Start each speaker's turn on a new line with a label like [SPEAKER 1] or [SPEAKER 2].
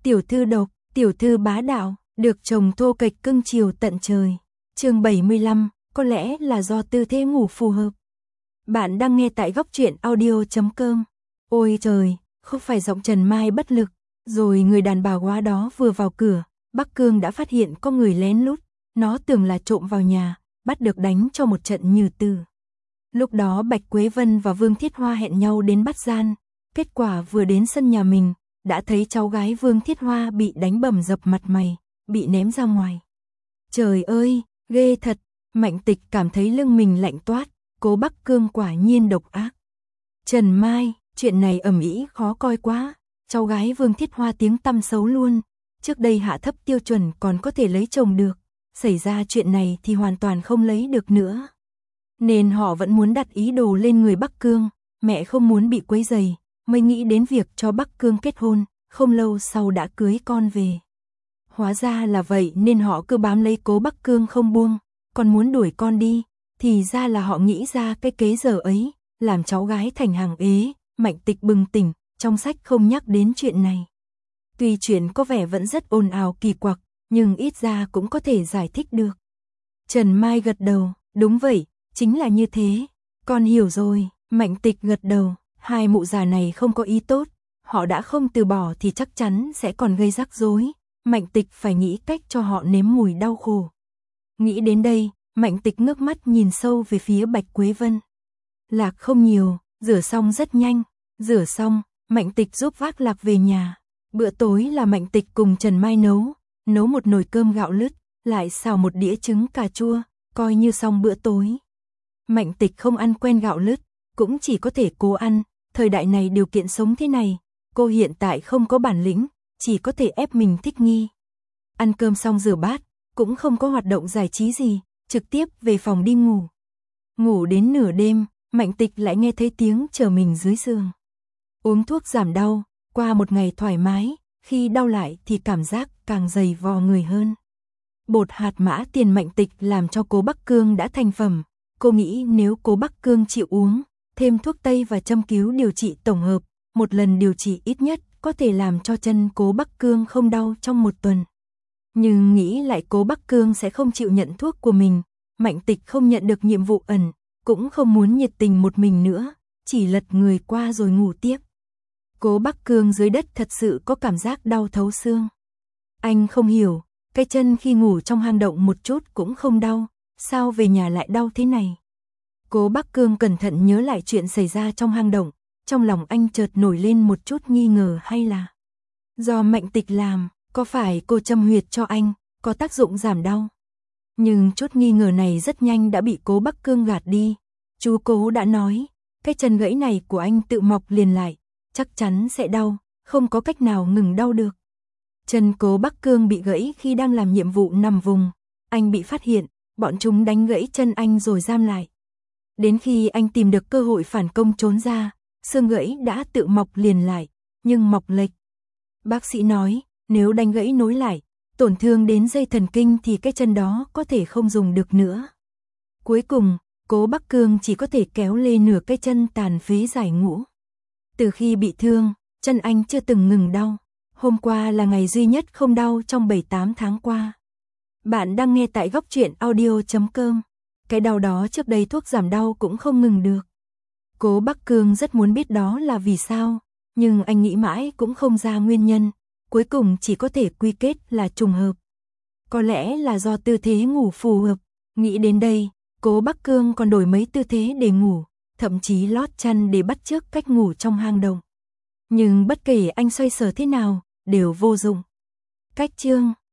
[SPEAKER 1] tiểu thư độc, tiểu thư bá đạo, được chồng thô kệch cưng chiều tận trời. Chương 75, có lẽ là do tư thế ngủ phù hợp. Bạn đang nghe tại góc truyện audio.com. Ôi trời, không phải giọng Trần Mai bất lực, rồi người đàn bà quá đó vừa vào cửa, Bắc Cương đã phát hiện có người lén lút, nó tưởng là trộm vào nhà, bắt được đánh cho một trận như tử. Lúc đó Bạch Quế Vân và Vương Thiết Hoa hẹn nhau đến bắt gian, kết quả vừa đến sân nhà mình, đã thấy cháu gái Vương Thiết Hoa bị đánh bầm dập mặt mày, bị ném ra ngoài. Trời ơi, ghê thật, Mạnh Tịch cảm thấy lưng mình lạnh toát, Cố Bắc Cương quả nhiên độc ác. Trần Mai, chuyện này ầm ĩ khó coi quá, cháu gái Vương Thiết Hoa tiếng tăm xấu luôn, trước đây hạ thấp tiêu chuẩn còn có thể lấy chồng được, xảy ra chuyện này thì hoàn toàn không lấy được nữa. Nên họ vẫn muốn đặt ý đồ lên người Bắc Cương, mẹ không muốn bị quấy rầy, mới nghĩ đến việc cho Bắc Cương kết hôn, không lâu sau đã cưới con về. Hóa ra là vậy nên họ cứ bám lấy Cố Bắc Cương không buông, còn muốn đuổi con đi, thì ra là họ nghĩ ra cái kế giờ ấy, làm cháu gái thành hàng ế. Mạnh Tịch bừng tỉnh, trong sách không nhắc đến chuyện này. Tuy chuyện có vẻ vẫn rất ồn ào kỳ quặc, nhưng ít ra cũng có thể giải thích được. Trần Mai gật đầu, đúng vậy, chính là như thế, con hiểu rồi. Mạnh Tịch gật đầu, hai mụ già này không có ý tốt, họ đã không từ bỏ thì chắc chắn sẽ còn gây rắc rối. Mạnh Tịch phải nghĩ cách cho họ nếm mùi đau khổ. Nghĩ đến đây, Mạnh Tịch ngước mắt nhìn sâu về phía Bạch Quế Vân. Lạc không nhiều, rửa xong rất nhanh, rửa xong, Mạnh Tịch giúp vác Lạc về nhà. Bữa tối là Mạnh Tịch cùng Trần Mai nấu một nồi cơm gạo lứt, lại xào một đĩa trứng cà chua, coi như xong bữa tối. Mạnh Tịch không ăn quen gạo lứt, cũng chỉ có thể cố ăn, thời đại này điều kiện sống thế này, cô hiện tại không có bản lĩnh, chỉ có thể ép mình thích nghi. Ăn cơm xong rửa bát, cũng không có hoạt động giải trí gì, trực tiếp về phòng đi ngủ. Ngủ đến nửa đêm, Mạnh Tịch lại nghe thấy tiếng chờ mình dưới giường. Uống thuốc giảm đau, qua một ngày thoải mái, khi đau lại thì cảm giác càng dày vò người hơn. Bột hạt mã tiền Mạnh Tịch làm cho Cố Bắc Cương đã thành phẩm, cô nghĩ nếu Cố Bắc Cương chịu uống, thêm thuốc tây và châm cứu điều trị tổng hợp, một lần điều trị ít nhất có thể làm cho chân Cố Bắc Cương không đau trong một tuần. Nhưng nghĩ lại Cố Bắc Cương sẽ không chịu nhận thuốc của mình, Mạnh Tịch không nhận được nhiệm vụ ẩn, cũng không muốn nhiệt tình một mình nữa, chỉ lật người qua rồi ngủ tiếp. Cố Bắc Cương dưới đất thật sự có cảm giác đau thấu xương. Anh không hiểu, cái chân khi ngủ trong hang động một chút cũng không đau, sao về nhà lại đau thế này? Cố Bắc Cương cẩn thận nhớ lại chuyện xảy ra trong hang động, trong lòng anh chợt nổi lên một chút nghi ngờ hay là do Mạnh Tịch làm, có phải cô châm huyệt cho anh, có tác dụng giảm đau? Nhưng chút nghi ngờ này rất nhanh đã bị Cố Bắc Cương gạt đi. Chú Cố đã nói, cái chân gãy này của anh tự mọc liền lại, chắc chắn sẽ đau, không có cách nào ngừng đau được. Chân Cố Bắc Cương bị gãy khi đang làm nhiệm vụ nằm vùng, anh bị phát hiện, bọn chúng đánh gãy chân anh rồi giam lại. Đến khi anh tìm được cơ hội phản công trốn ra, xương gãy đã tự mọc liền lại, nhưng mọc lệch. Bác sĩ nói, nếu đánh gãy nối lại, tổn thương đến dây thần kinh thì cái chân đó có thể không dùng được nữa. Cuối cùng, Cố Bắc Cương chỉ có thể kéo lê nửa cái chân tàn phế giải ngũ. Từ khi bị thương, chân anh chưa từng ngừng đau. Hôm qua là ngày duy nhất không đau trong 7-8 tháng qua. Bạn đang nghe tại góc truyện audio.com. Cái đau đó trước đây thuốc giảm đau cũng không ngừng được. Cố Bắc Cương rất muốn biết đó là vì sao, nhưng anh nghĩ mãi cũng không ra nguyên nhân, cuối cùng chỉ có thể quy kết là trùng hợp. Có lẽ là do tư thế ngủ phù hợp, nghĩ đến đây, Cố Bắc Cương còn đổi mấy tư thế để ngủ, thậm chí lót chăn để bắt chước cách ngủ trong hang động. Nhưng bất kể anh xoay sở thế nào, đều vô dụng. Cách chương